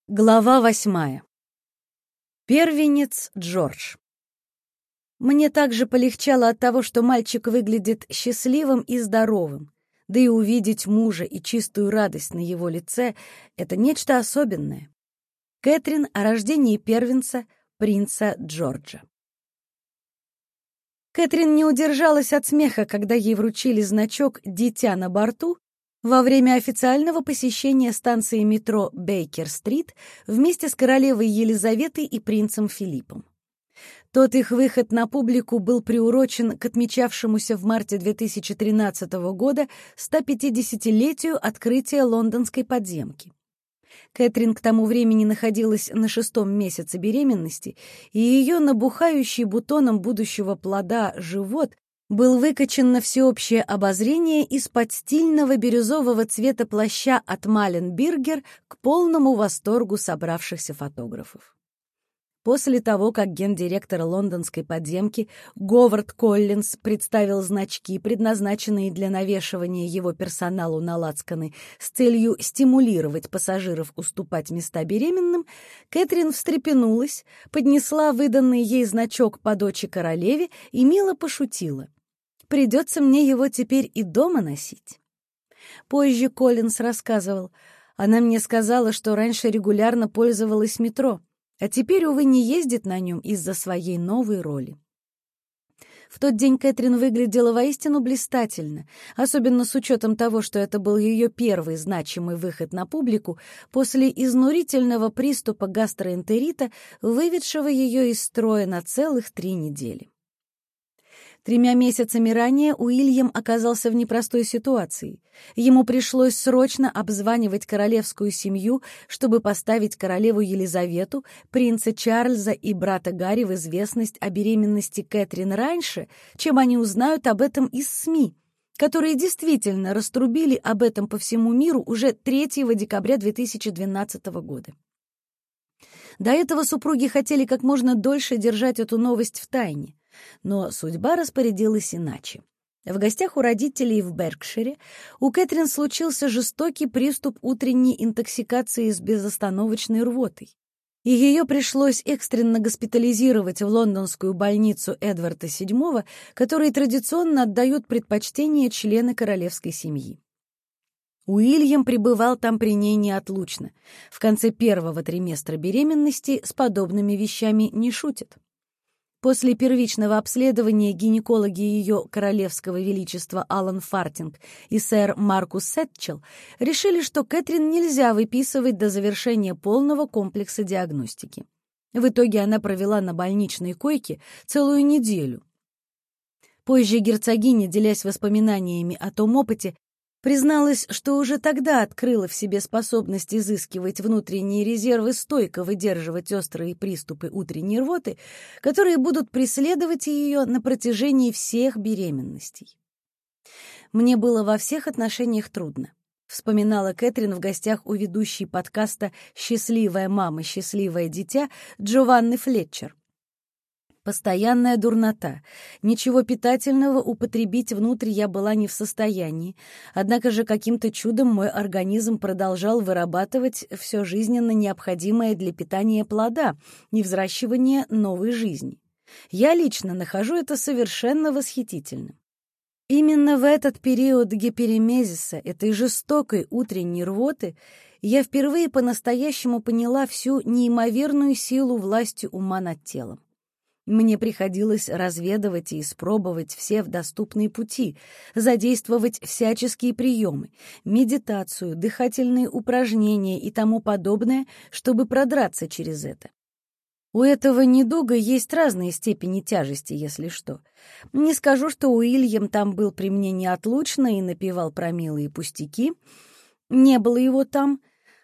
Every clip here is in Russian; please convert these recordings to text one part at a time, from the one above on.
Глава 8. Первенец Джордж. Мне также полегчало от того, что мальчик выглядит счастливым и здоровым, да и увидеть мужа и чистую радость на его лице — это нечто особенное. Кэтрин о рождении первенца, принца Джорджа. Кэтрин не удержалась от смеха, когда ей вручили значок «Дитя на борту» во время официального посещения станции метро Бейкер-стрит вместе с королевой Елизаветой и принцем Филиппом. Тот их выход на публику был приурочен к отмечавшемуся в марте 2013 года 150-летию открытия лондонской подземки. Кэтрин к тому времени находилась на 6-м месяце беременности, и ее набухающий бутоном будущего плода живот был выкачан на всеобщее обозрение из-под стильного бирюзового цвета плаща от Маленбергер к полному восторгу собравшихся фотографов. После того, как гендиректор лондонской подземки Говард Коллинз представил значки, предназначенные для навешивания его персоналу на лацканы с целью стимулировать пассажиров уступать места беременным, Кэтрин встрепенулась, поднесла выданный ей значок по дочи королеве и мило пошутила: «Придется мне его теперь и дома носить». Позже Коллинз рассказывал: «Она мне сказала, что раньше регулярно пользовалась метро, а теперь, увы, не ездит на нем из-за своей новой роли». В тот день Кэтрин выглядела воистину блистательно, особенно с учетом того, что это был ее первый значимый выход на публику после изнурительного приступа гастроэнтерита, выведшего ее из строя на целых 3 недели. 3 месяцами ранее Уильям оказался в непростой ситуации. Ему пришлось срочно обзванивать королевскую семью, чтобы поставить королеву Елизавету, принца Чарльза и брата Гарри в известность о беременности Кэтрин раньше, чем они узнают об этом из СМИ, которые действительно раструбили об этом по всему миру уже 3 декабря 2012 года. До этого супруги хотели как можно дольше держать эту новость в тайне. Но судьба распорядилась иначе. В гостях у родителей в Беркшире у Кэтрин случился жестокий приступ утренней интоксикации с безостановочной рвотой, и ее пришлось экстренно госпитализировать в лондонскую больницу Эдварда VII, которой традиционно отдают предпочтение члены королевской семьи. Уильям пребывал там при ней неотлучно. В конце 1-го триместра беременности с подобными вещами не шутят. После первичного обследования гинекологи ее королевского величества Алан Фартинг и сэр Маркус Сетчел решили, что Кэтрин нельзя выписывать до завершения полного комплекса диагностики. В итоге она провела на больничной койке целую неделю. Позже герцогиня, делясь воспоминаниями о том опыте, призналась, что уже тогда открыла в себе способность изыскивать внутренние резервы, стойко выдерживать острые приступы утренней рвоты, которые будут преследовать ее на протяжении всех беременностей. «Мне было во всех отношениях трудно», — вспоминала Кэтрин в гостях у ведущей подкаста «Счастливая мама, счастливое дитя» Джованны Флетчер. Постоянная дурнота. Ничего питательного употребить внутрь я была не в состоянии, однако же каким-то чудом мой организм продолжал вырабатывать все жизненно необходимое для питания плода и взращивания новой жизни. Я лично нахожу это совершенно восхитительным. Именно в этот период гиперемезиса, этой жестокой утренней рвоты, я впервые по-настоящему поняла всю неимоверную силу власти ума над телом. Мне приходилось разведывать и испробовать все доступные пути, задействовать всяческие приемы, медитацию, дыхательные упражнения и тому подобное, чтобы продраться через это. У этого недуга есть разные степени тяжести, если что. Не скажу, что Уильям там был при мне неотлучно и напевал про милые пустяки. Не было его там.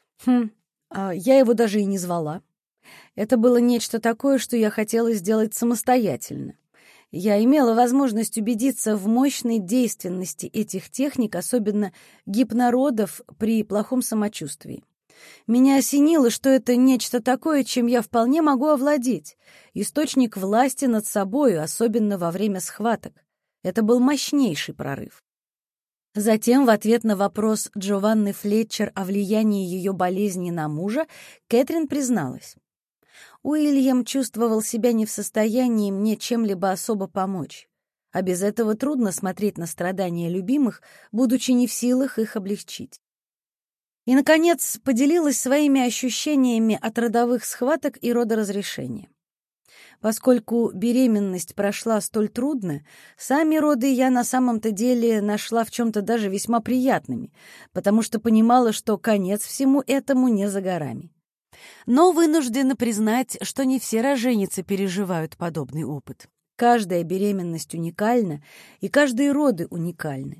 Я его даже и не звала. Это было нечто такое, что я хотела сделать самостоятельно. Я имела возможность убедиться в мощной действенности этих техник, особенно гипнородов при плохом самочувствии. Меня осенило, что это нечто такое, чем я вполне могу овладеть, источник власти над собою, особенно во время схваток. Это был мощнейший прорыв. Затем, в ответ на вопрос Джованны Флетчер о влиянии ее болезни на мужа, Кэтрин призналась: «Уильям чувствовал себя не в состоянии мне чем-либо особо помочь, а без этого трудно смотреть на страдания любимых, будучи не в силах их облегчить». И, наконец, поделилась своими ощущениями от родовых схваток и родоразрешения. Поскольку беременность прошла столь трудно, сами роды я на самом-то деле нашла в чем-то даже весьма приятными, потому что понимала, что конец всему этому не за горами. Но вынуждена признать, что не все роженицы переживают подобный опыт. Каждая беременность уникальна, и каждые роды уникальны.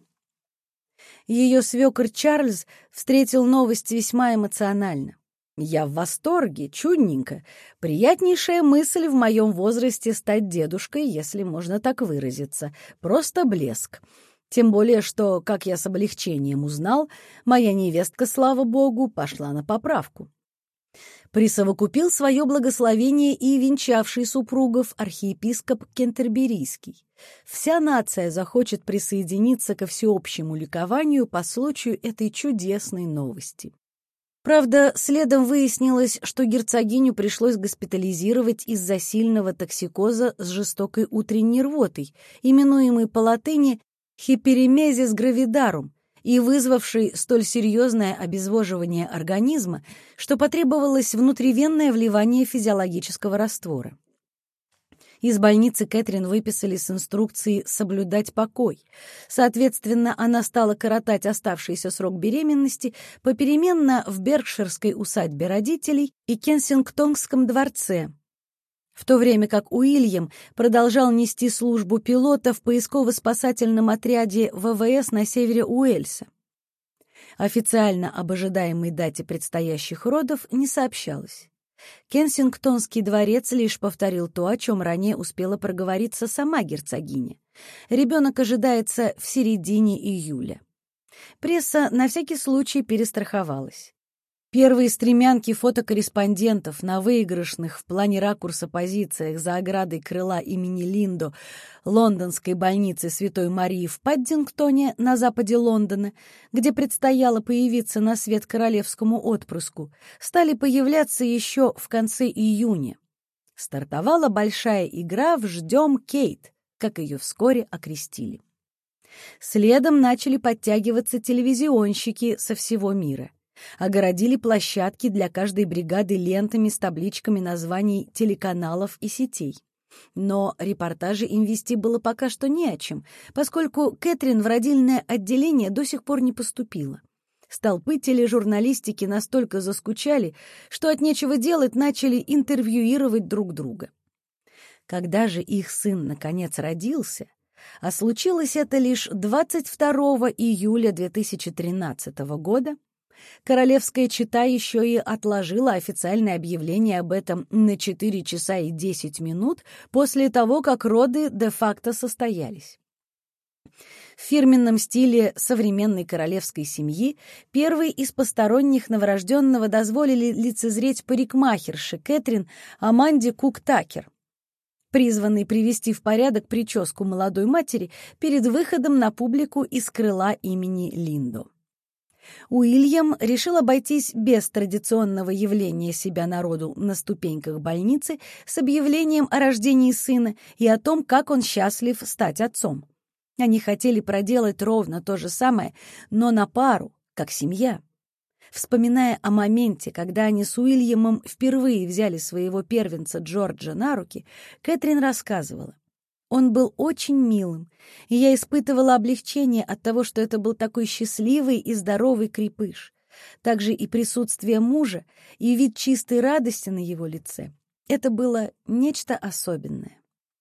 Ее свекор Чарльз встретил новость весьма эмоционально. «Я в восторге, чудненько. Приятнейшая мысль в моем возрасте стать дедушкой, если можно так выразиться. Просто блеск. Тем более, что, как я с облегчением узнал, моя невестка, слава богу, пошла на поправку». Присовокупил свое благословение и венчавший супругов архиепископ Кентерберийский. Вся нация захочет присоединиться ко всеобщему ликованию по случаю этой чудесной новости. Правда, следом выяснилось, что герцогиню пришлось госпитализировать из-за сильного токсикоза с жестокой утренней рвотой, именуемой по латыни «хиперемезис гравидарум», и вызвавшей столь серьезное обезвоживание организма, что потребовалось внутривенное вливание физиологического раствора. Из больницы Кэтрин выписали с инструкцией соблюдать покой. Соответственно, она стала коротать оставшийся срок беременности попеременно в Беркширской усадьбе родителей и Кенсингтонском дворце, в то время как Уильям продолжал нести службу пилота в поисково-спасательном отряде ВВС на севере Уэльса. Официально об ожидаемой дате предстоящих родов не сообщалось. Кенсингтонский дворец лишь повторил то, о чем ранее успела проговориться сама герцогиня. Ребенок ожидается в середине июля. Пресса на всякий случай перестраховалась. Первые стремянки фотокорреспондентов на выигрышных в плане ракурса позициях за оградой крыла имени Линдо лондонской больницы Святой Марии в Паддингтоне на западе Лондона, где предстояло появиться на свет королевскому отпрыску, стали появляться еще в конце июня. Стартовала большая игра в «Ждем Кейт», как ее вскоре окрестили. Следом начали подтягиваться телевизионщики со всего мира. Огородили площадки для каждой бригады лентами с табличками названий телеканалов и сетей. Но репортажи им вести было пока что не о чем, поскольку Кэтрин в родильное отделение до сих пор не поступила. Столпы тележурналистики настолько заскучали, что от нечего делать начали интервьюировать друг друга. Когда же их сын наконец родился, а случилось это лишь 22 июля 2013 года, королевская чета еще и отложила официальное объявление об этом на 4 часа и 10 минут после того, как роды де-факто состоялись. В фирменном стиле современной королевской семьи первой из посторонних новорожденного дозволили лицезреть парикмахерши Кэтрин Аманде Кук-Такер, призванной привести в порядок прическу молодой матери перед выходом на публику из крыла имени Линдо. Уильям решил обойтись без традиционного явления себя народу на ступеньках больницы с объявлением о рождении сына и о том, как он счастлив стать отцом. Они хотели проделать ровно то же самое, но на пару, как семья. Вспоминая о моменте, когда они с Уильямом впервые взяли своего первенца Джорджа на руки, Кэтрин рассказывала: «Он был очень милым, и я испытывала облегчение от того, что это был такой счастливый и здоровый крепыш. Также и присутствие мужа, и вид чистой радости на его лице. Это было нечто особенное».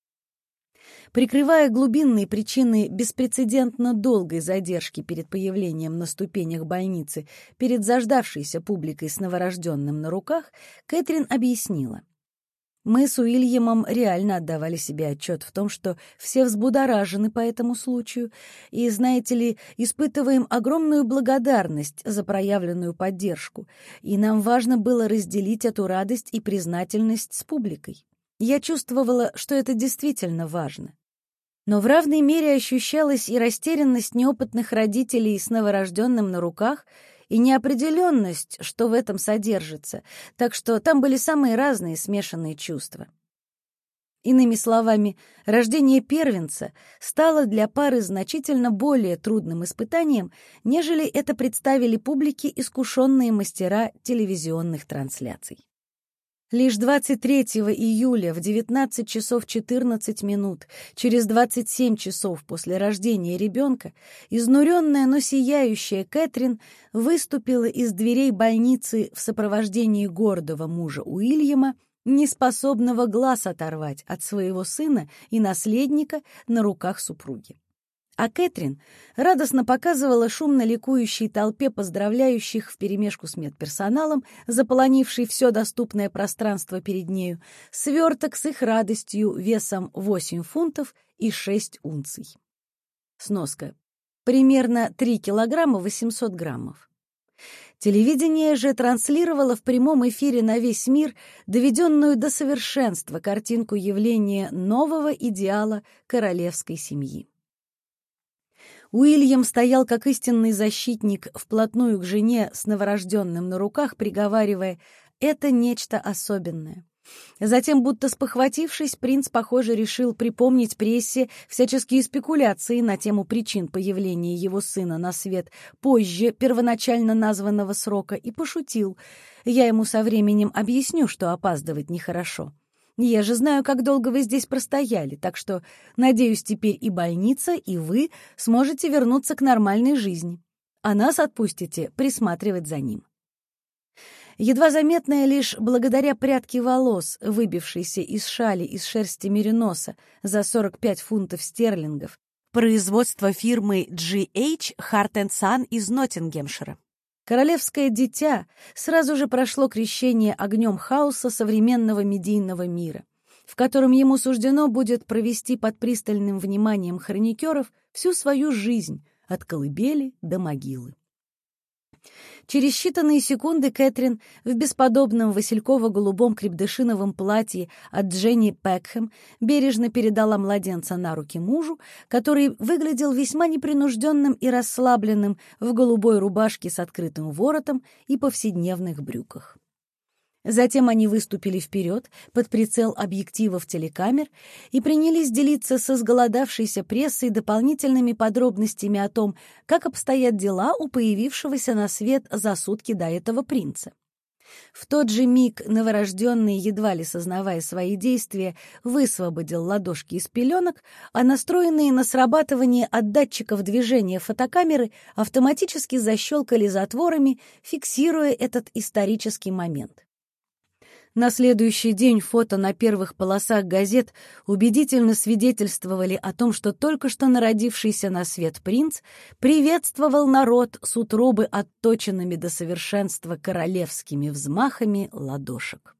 Прикрывая глубинные причины беспрецедентно долгой задержки перед появлением на ступенях больницы перед заждавшейся публикой с новорожденным на руках, Кэтрин объяснила: «Мы с Уильямом реально отдавали себе отчет в том, что все взбудоражены по этому случаю и, знаете ли, испытываем огромную благодарность за проявленную поддержку, и нам важно было разделить эту радость и признательность с публикой. Я чувствовала, что это действительно важно. Но в равной мере ощущалась и растерянность неопытных родителей с новорожденным на руках, и неопределенность, что в этом содержится, так что там были самые разные смешанные чувства. Иными словами, рождение первенца стало для пары значительно более трудным испытанием, нежели это представили публике искушенные мастера телевизионных трансляций. Лишь 23 июля в 19 часов 14 минут, через 27 часов после рождения ребенка, изнуренная, но сияющая Кэтрин выступила из дверей больницы в сопровождении гордого мужа Уильяма, неспособного глаз оторвать от своего сына и наследника на руках супруги. А Кэтрин радостно показывала шумно ликующей толпе поздравляющих вперемешку с медперсоналом, заполонившей все доступное пространство перед нею, сверток с их радостью весом 8 фунтов и 6 унций. Сноска. Примерно 3 килограмма 800 граммов. Телевидение же транслировало в прямом эфире на весь мир доведенную до совершенства картинку явления нового идеала королевской семьи. Уильям стоял как истинный защитник вплотную к жене с новорожденным на руках, приговаривая: «Это нечто особенное». Затем, будто спохватившись, принц, похоже, решил припомнить прессе всяческие спекуляции на тему причин появления его сына на свет позже первоначально названного срока и пошутил: «Я ему со временем объясню, что опаздывать нехорошо. Я же знаю, как долго вы здесь простояли, так что, надеюсь, теперь и больница, и вы сможете вернуться к нормальной жизни, а нас отпустите присматривать за ним». Едва заметная лишь благодаря прядке волос, выбившейся из шали из шерсти мериноса за 45 фунтов стерлингов, производство фирмы G.H. Hart & Son из Ноттингемшира. Королевское дитя сразу же прошло крещение огнем хаоса современного медийного мира, в котором ему суждено будет провести под пристальным вниманием хроникеров всю свою жизнь, от колыбели до могилы. Через считанные секунды Кэтрин в бесподобном васильково-голубом крепдышиновом платье от Дженни Пекхэм бережно передала младенца на руки мужу, который выглядел весьма непринужденным и расслабленным в голубой рубашке с открытым воротом и повседневных брюках. Затем они выступили вперед под прицел объективов телекамер и принялись делиться со изголодавшейся прессой дополнительными подробностями о том, как обстоят дела у появившегося на свет за сутки до этого принца. В тот же миг новорожденный, едва ли сознавая свои действия, высвободил ладошки из пеленок, а настроенные на срабатывание от датчиков движения фотокамеры автоматически защелкали затворами, фиксируя этот исторический момент. На следующий день фото на первых полосах газет убедительно свидетельствовали о том, что только что народившийся на свет принц приветствовал народ с утробы отточенными до совершенства королевскими взмахами ладошек.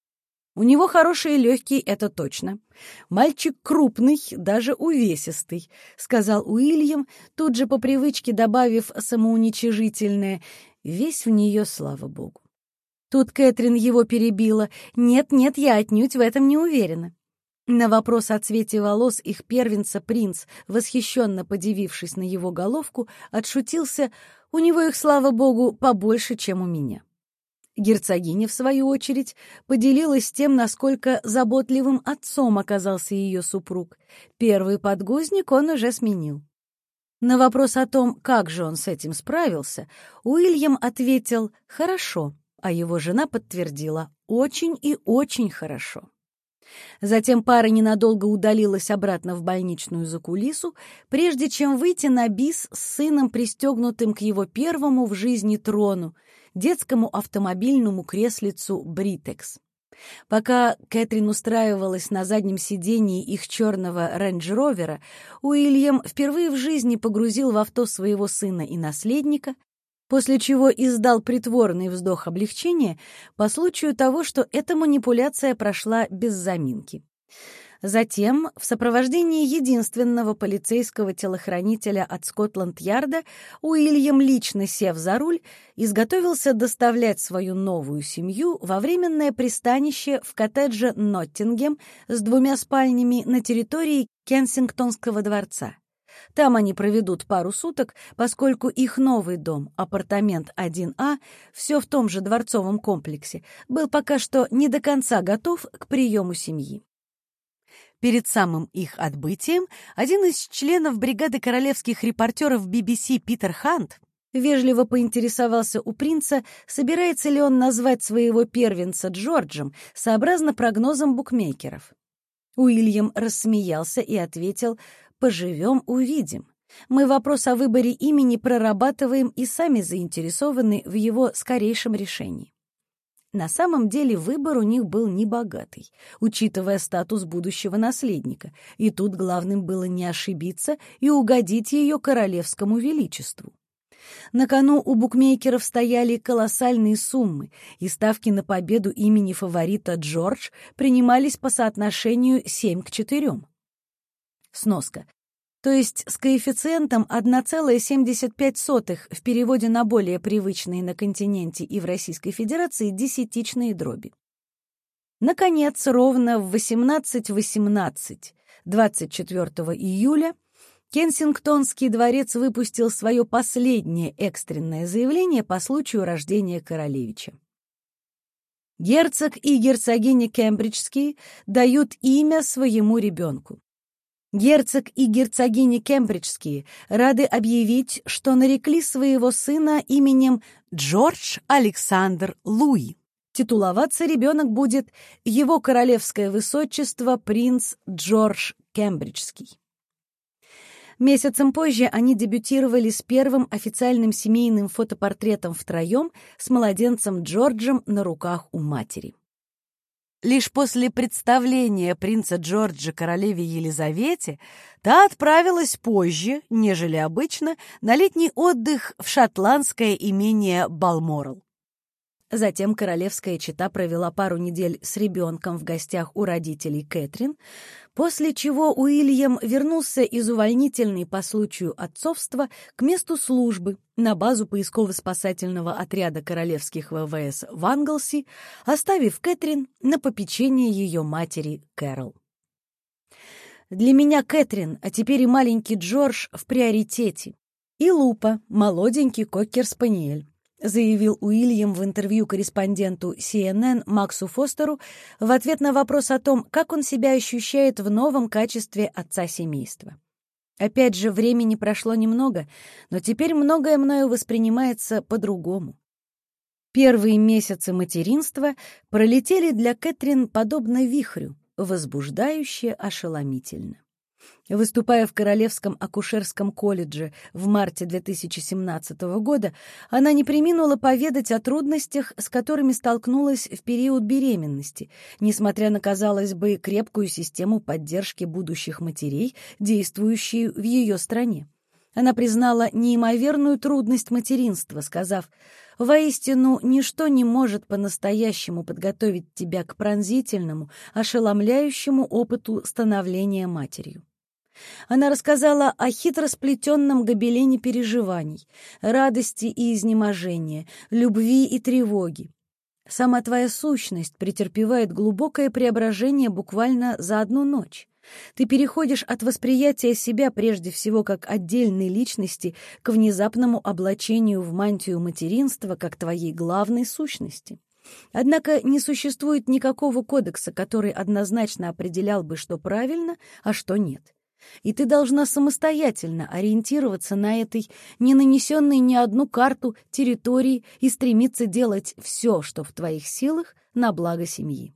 У него хорошие легкие, это точно. Мальчик крупный, даже увесистый, сказал Уильям, тут же по привычке добавив самоуничижительное: весь в нее, слава богу. Тут Кэтрин его перебила: «Нет-нет, я отнюдь в этом не уверена». На вопрос о цвете волос их первенца принц, восхищенно подивившись на его головку, отшутился: «У него их, слава богу, побольше, чем у меня». Герцогиня, в свою очередь, поделилась тем, насколько заботливым отцом оказался ее супруг. Первый подгузник он уже сменил. На вопрос о том, как же он с этим справился, Уильям ответил: «Хорошо». А его жена подтвердила: «Очень и очень хорошо». Затем пара ненадолго удалилась обратно в больничную закулису, прежде чем выйти на бис с сыном, пристегнутым к его первому в жизни трону, детскому автомобильному креслицу «Бритекс». Пока Кэтрин устраивалась на заднем сидении их черного рейндж-ровера, Уильям впервые в жизни погрузил в авто своего сына и наследника, после чего издал притворный вздох облегчения по случаю того, что эта манипуляция прошла без заминки. Затем, в сопровождении единственного полицейского телохранителя от Скотланд-Ярда, Уильям, лично сев за руль, изготовился доставлять свою новую семью во временное пристанище в коттедже Ноттингем с 2 спальнями на территории Кенсингтонского дворца. Там они проведут пару суток, поскольку их новый дом, апартамент 1А, все в том же дворцовом комплексе, был пока что не до конца готов к приему семьи. Перед самым их отбытием один из членов бригады королевских репортеров BBC Питер Хант вежливо поинтересовался у принца, собирается ли он назвать своего первенца Джорджем, сообразно прогнозам букмекеров. Уильям рассмеялся и ответил: «Поживем — увидим. Мы вопрос о выборе имени прорабатываем и сами заинтересованы в его скорейшем решении». На самом деле выбор у них был небогатый, учитывая статус будущего наследника, и тут главным было не ошибиться и угодить ее королевскому величеству. На кону у букмекеров стояли колоссальные суммы, и ставки на победу имени фаворита Джордж принимались по соотношению 7:4. Сноска. То есть с коэффициентом 1,75 в переводе на более привычные на континенте и в Российской Федерации десятичные дроби. Наконец, ровно в 18:18, 24 июля, Кенсингтонский дворец выпустил свое последнее экстренное заявление по случаю рождения королевича. Герцог и герцогиня Кембриджские дают имя своему ребенку. Герцог и герцогиня Кембриджские рады объявить, что нарекли своего сына именем Джордж Александр Луи. Титуловаться ребенок будет его королевское высочество принц Джордж Кембриджский. Месяцем позже они дебютировали с первым официальным семейным фотопортретом втроем с младенцем Джорджем на руках у матери. Лишь после представления принца Джорджа королеве Елизавете та отправилась позже, нежели обычно, на летний отдых в шотландское имение Балморал. Затем королевская чета провела пару недель с ребенком в гостях у родителей Кэтрин, после чего Уильям вернулся из увольнительной по случаю отцовства к месту службы на базу поисково-спасательного отряда королевских ВВС в Англси, оставив Кэтрин на попечение ее матери Кэрол. «Для меня Кэтрин, а теперь и маленький Джордж в приоритете. И Лупа, молоденький кокер-спаниель», заявил Уильям в интервью корреспонденту CNN Максу Фостеру в ответ на вопрос о том, как он себя ощущает в новом качестве отца семейства. Опять же, времени прошло немного, но теперь многое мною воспринимается по-другому. Первые месяцы материнства пролетели для Кэтрин подобно вихрю, возбуждающе, ошеломительно. Выступая в Королевском акушерском колледже в марте 2017 года, она не преминула поведать о трудностях, с которыми столкнулась в период беременности, несмотря на, казалось бы, крепкую систему поддержки будущих матерей, действующую в ее стране. Она признала неимоверную трудность материнства, сказав: «Воистину, ничто не может по-настоящему подготовить тебя к пронзительному, ошеломляющему опыту становления матерью». Она рассказала о хитросплетенном гобелене переживаний, радости и изнеможения, любви и тревоги. «Сама твоя сущность претерпевает глубокое преображение буквально за одну ночь. Ты переходишь от восприятия себя прежде всего как отдельной личности к внезапному облачению в мантию материнства как твоей главной сущности. Однако не существует никакого кодекса, который однозначно определял бы, что правильно, а что нет. И ты должна самостоятельно ориентироваться на этой, не нанесенной ни одну карту территории, и стремиться делать все, что в твоих силах, на благо семьи».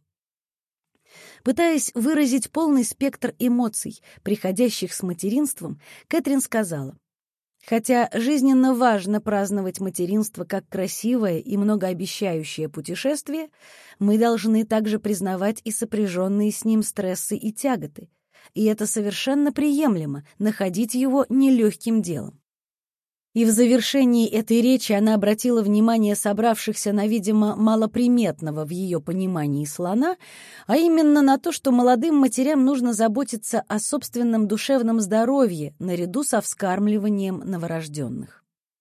Пытаясь выразить полный спектр эмоций, приходящих с материнством, Кэтрин сказала: «Хотя жизненно важно праздновать материнство как красивое и многообещающее путешествие, мы должны также признавать и сопряженные с ним стрессы и тяготы. И это совершенно приемлемо — находить его нелегким делом. И в завершении этой речи она обратила внимание собравшихся на, видимо, малоприметного в ее понимании слона, а именно на то, что молодым матерям нужно заботиться о собственном душевном здоровье наряду со вскармливанием новорожденных.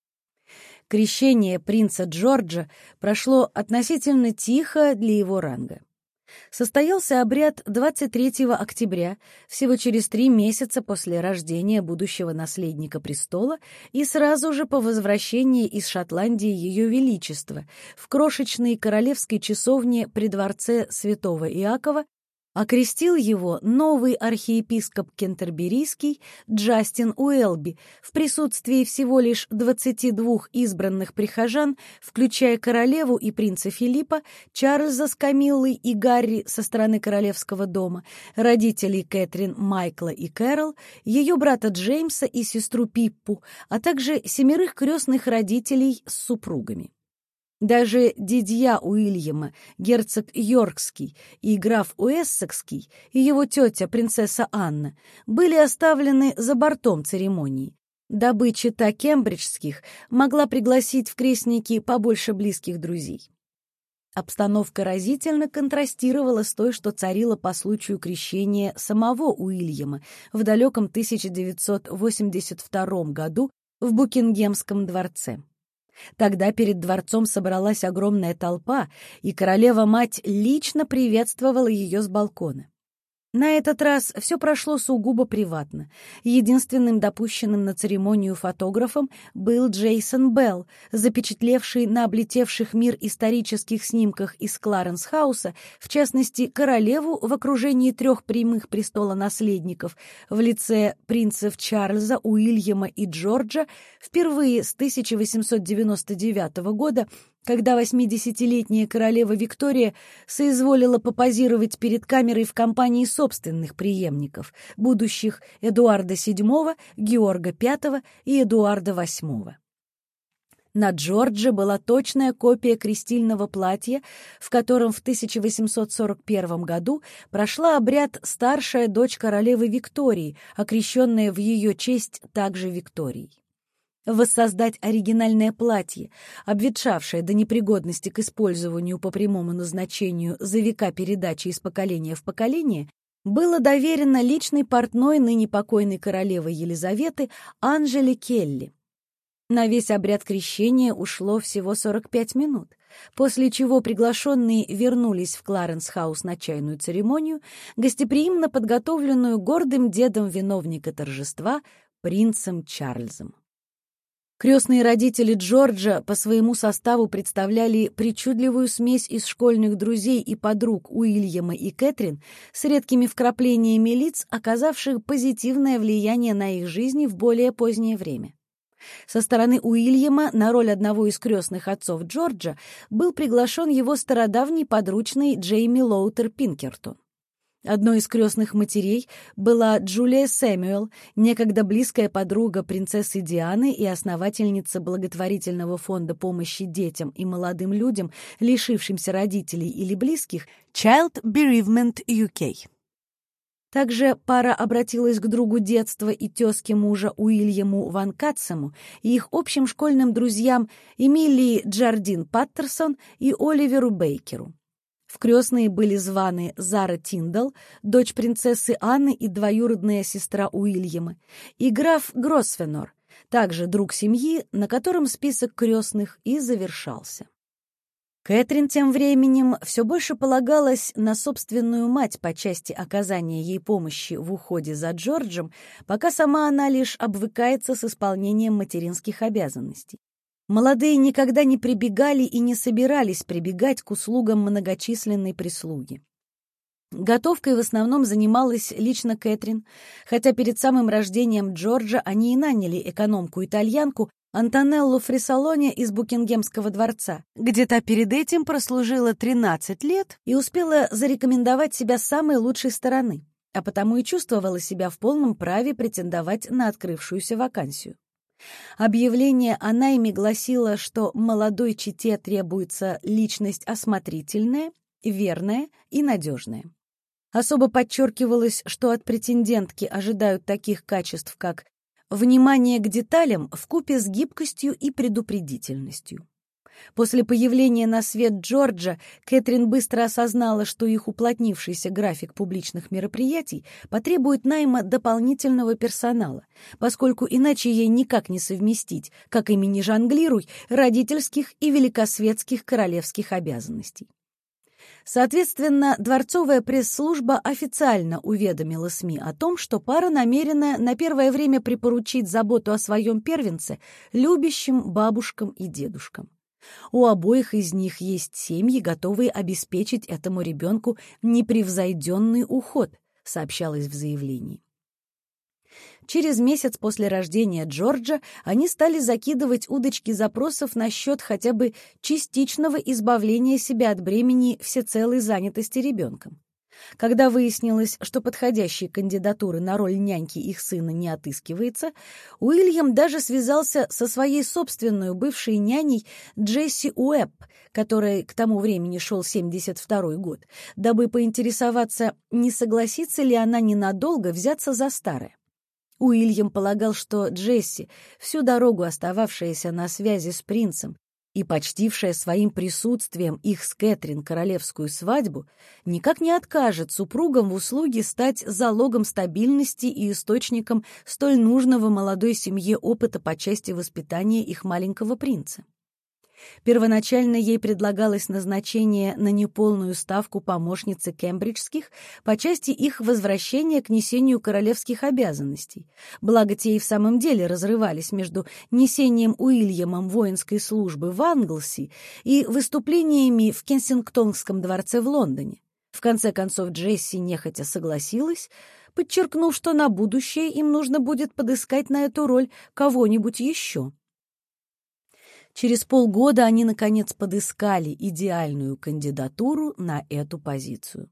Крещение принца Джорджа прошло относительно тихо для его ранга. Состоялся обряд 23 октября, всего через 3 месяца после рождения будущего наследника престола и сразу же по возвращении из Шотландии Ее Величества в крошечной королевской часовне при дворце святого Иакова. Окрестил его новый архиепископ Кентерберийский Джастин Уэлби в присутствии всего лишь 22 избранных прихожан, включая королеву и принца Филиппа, Чарльза с Камиллой и Гарри со стороны королевского дома, родителей Кэтрин, Майкла и Кэрол, ее брата Джеймса и сестру Пиппу, а также 7 крестных родителей с супругами. Даже дядья Уильяма, герцог Йоркский и граф Уэссекский и его тетя, принцесса Анна, были оставлены за бортом церемонии, дабы чета кембриджских могла пригласить в крестники побольше близких друзей. Обстановка разительно контрастировала с той, что царила по случаю крещения самого Уильяма в далеком 1982 году в Букингемском дворце. Тогда перед дворцом собралась огромная толпа, и королева-мать лично приветствовала ее с балкона. На этот раз все прошло сугубо приватно. Единственным допущенным на церемонию фотографом был Джейсон Белл, запечатлевший на облетевших мир исторических снимках из Кларенс-хауса, в частности, королеву в окружении 3 прямых престолонаследников в лице принцев Чарльза, Уильяма и Джорджа впервые с 1899 года, когда 80-летняя королева Виктория соизволила попозировать перед камерой в компании собственных преемников, будущих Эдуарда VII, Георга V и Эдуарда VIII. На Джордже была точная копия крестильного платья, в котором в 1841 году прошла обряд старшая дочь королевы Виктории, окрещенная в ее честь также Викторией. Воссоздать оригинальное платье, обветшавшее до непригодности к использованию по прямому назначению за века передачи из поколения в поколение, было доверено личной портной ныне покойной королевы Елизаветы Анжеле Келли. На весь обряд крещения ушло всего 45 минут, после чего приглашенные вернулись в Кларенс-хаус на чайную церемонию, гостеприимно подготовленную гордым дедом виновника торжества, принцем Чарльзом. Крестные родители Джорджа по своему составу представляли причудливую смесь из школьных друзей и подруг Уильяма и Кэтрин с редкими вкраплениями лиц, оказавших позитивное влияние на их жизни в более позднее время. Со стороны Уильяма на роль одного из крестных отцов Джорджа был приглашен его стародавний подручный Джейми Лоутер Пинкертон. Одной из крестных матерей была Джулия Сэмюэл, некогда близкая подруга принцессы Дианы и основательница благотворительного фонда помощи детям и молодым людям, лишившимся родителей или близких, Child Bereavement UK. Также пара обратилась к другу детства и тезке мужа Уильяму Ван Катсему и их общим школьным друзьям Эмилии Джардин Паттерсон и Оливеру Бейкеру. В крестные были званы Зара Тиндал, дочь принцессы Анны и двоюродная сестра Уильяма, и граф Гросвенор, также друг семьи, на котором список крестных и завершался. Кэтрин тем временем все больше полагалась на собственную мать по части оказания ей помощи в уходе за Джорджем, пока сама она лишь обвыкается с исполнением материнских обязанностей. Молодые никогда не прибегали и не собирались прибегать к услугам многочисленной прислуги. Готовкой в основном занималась лично Кэтрин, хотя перед самым рождением Джорджа они и наняли экономку-итальянку Антонеллу Фрисалоне из Букингемского дворца, где та перед этим прослужила 13 лет и успела зарекомендовать себя с самой лучшей стороны, а потому и чувствовала себя в полном праве претендовать на открывшуюся вакансию. Объявление о найме гласило, что молодой чете требуется личность осмотрительная, верная и надежная. Особо подчеркивалось, что от претендентки ожидают таких качеств, как Внимание к деталям вкупе с гибкостью и предупредительностью. После появления на свет Джорджа Кэтрин быстро осознала, что их уплотнившийся график публичных мероприятий потребует найма дополнительного персонала, поскольку иначе ей никак не совместить, как ими ни жонглируй, родительских и великосветских королевских обязанностей. Соответственно, дворцовая пресс-служба официально уведомила СМИ о том, что пара намерена на первое время припоручить заботу о своем первенце любящим бабушкам и дедушкам. У обоих из них есть семьи, готовые обеспечить этому ребенку непревзойденный уход, сообщалось в заявлении. Через месяц после рождения Джорджа они стали закидывать удочки запросов насчет хотя бы частичного избавления себя от бремени всецелой занятости ребенком. Когда выяснилось, что подходящей кандидатуры на роль няньки их сына не отыскивается, Уильям даже связался со своей собственной бывшей няней Джесси Уэбб, которой к тому времени шел 72-й год, дабы поинтересоваться, не согласится ли она ненадолго взяться за старое. Уильям полагал, что Джесси, всю дорогу остававшаяся на связи с принцем и почтившая своим присутствием их с Кэтрин королевскую свадьбу, никак не откажет супругам в услуге стать залогом стабильности и источником столь нужного молодой семье опыта по части воспитания их маленького принца. Первоначально ей предлагалось назначение на неполную ставку помощницы кембриджских по части их возвращения к несению королевских обязанностей, благо те и в самом деле разрывались между несением Уильямом воинской службы в Англси и выступлениями в Кенсингтонском дворце в Лондоне. В конце концов Джесси нехотя согласилась, подчеркнув, что на будущее им нужно будет подыскать на эту роль кого-нибудь еще. Через полгода они, наконец, подыскали идеальную кандидатуру на эту позицию.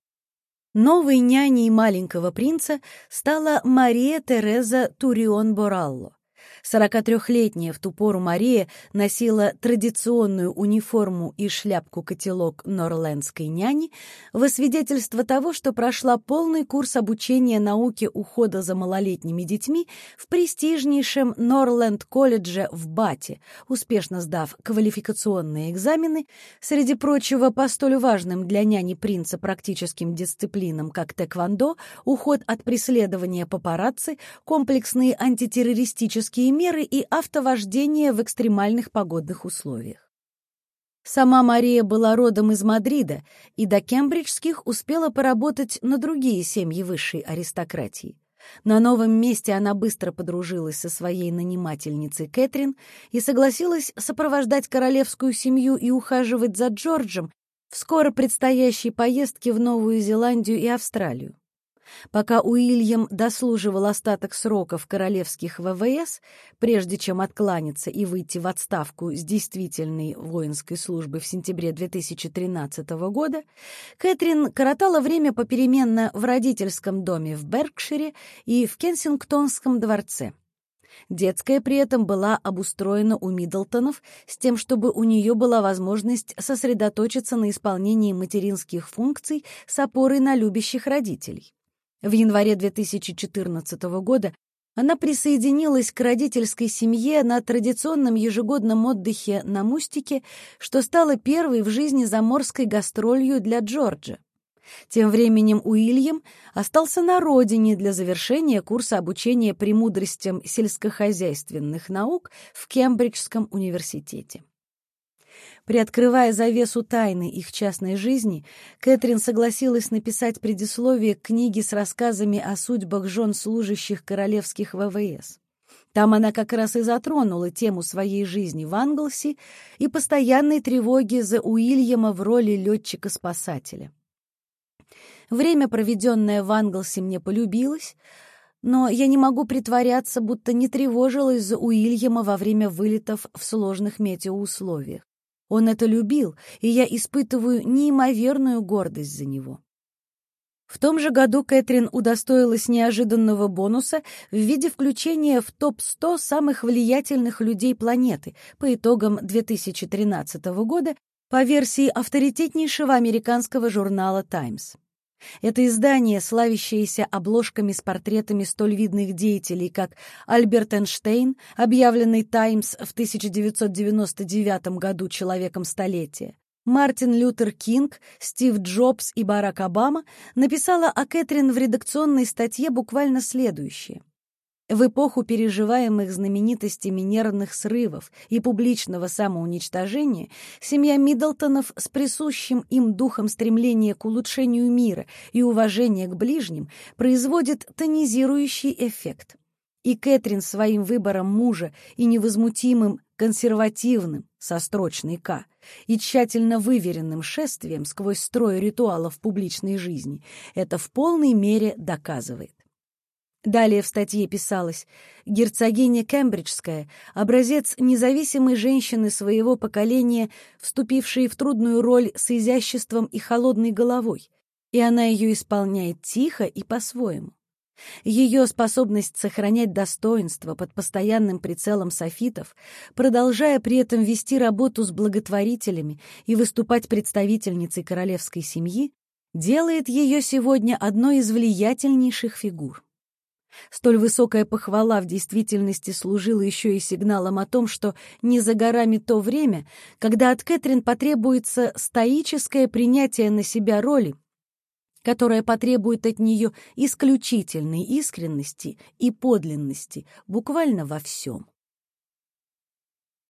Новой няней маленького принца стала Мария Тереза Турион-Боралло. 43-летняя в ту пору Мария носила традиционную униформу и шляпку-котелок норлендской няни во свидетельство того, что прошла полный курс обучения науке ухода за малолетними детьми в престижнейшем Норленд-колледже в Бате, успешно сдав квалификационные экзамены, среди прочего по столь важным для няни принца практическим дисциплинам, как тэквондо, уход от преследования папарацци, комплексные антитеррористические меры и автовождение в экстремальных погодных условиях. Сама Мария была родом из Мадрида и до кембриджских успела поработать на другие семьи высшей аристократии. На новом месте она быстро подружилась со своей нанимательницей Кэтрин и согласилась сопровождать королевскую семью и ухаживать за Джорджем в скоро предстоящей поездке в Новую Зеландию и Австралию. Пока Уильям дослуживал остаток сроков королевских ВВС, прежде чем откланяться и выйти в отставку с действительной воинской службы в сентябре 2013 года, Кэтрин коротала время попеременно в родительском доме в Беркшире и в Кенсингтонском дворце. Детская при этом была обустроена у Миддлтонов с тем, чтобы у нее была возможность сосредоточиться на исполнении материнских функций с опорой на любящих родителей. В январе 2014 года она присоединилась к родительской семье на традиционном ежегодном отдыхе на Мустике, что стало первой в жизни заморской гастролью для Джорджа. Тем временем Уильям остался на родине для завершения курса обучения премудростям сельскохозяйственных наук в Кембриджском университете. Приоткрывая завесу тайны их частной жизни, Кэтрин согласилась написать предисловие к книге с рассказами о судьбах жен служащих королевских ВВС. Там она как раз и затронула тему своей жизни в Англси и постоянной тревоги за Уильяма в роли летчика-спасателя. Время, проведенное в Англси, мне полюбилось, но я не могу притворяться, будто не тревожилась за Уильяма во время вылетов в сложных метеоусловиях. Он это любил, и я испытываю неимоверную гордость за него. В том же году Кэтрин удостоилась неожиданного бонуса в виде включения в топ-100 самых влиятельных людей планеты по итогам 2013 года по версии авторитетнейшего американского журнала «Таймс». Это издание, славящееся обложками с портретами столь видных деятелей, как Альберт Эйнштейн, объявленный «Таймс» в 1999 году человеком столетия, Мартин Лютер Кинг, Стив Джобс и Барак Обама, написала о Кэтрин в редакционной статье буквально следующее. В эпоху переживаемых знаменитостями нервных срывов и публичного самоуничтожения семья Миддлтонов с присущим им духом стремления к улучшению мира и уважения к ближним производит тонизирующий эффект. И Кэтрин своим выбором мужа и невозмутимым консервативным, со строчной «К», и тщательно выверенным шествием сквозь строй ритуалов публичной жизни это в полной мере доказывает. Далее в статье писалось: герцогиня Кембриджская — образец независимой женщины своего поколения, вступившей в трудную роль с изяществом и холодной головой, и она ее исполняет тихо и по-своему. Ее способность сохранять достоинство под постоянным прицелом софитов, продолжая при этом вести работу с благотворителями и выступать представительницей королевской семьи, делает ее сегодня одной из влиятельнейших фигур. Столь высокая похвала в действительности служила еще и сигналом о том, что не за горами то время, когда от Кэтрин потребуется стоическое принятие на себя роли, которая потребует от нее исключительной искренности и подлинности буквально во всем.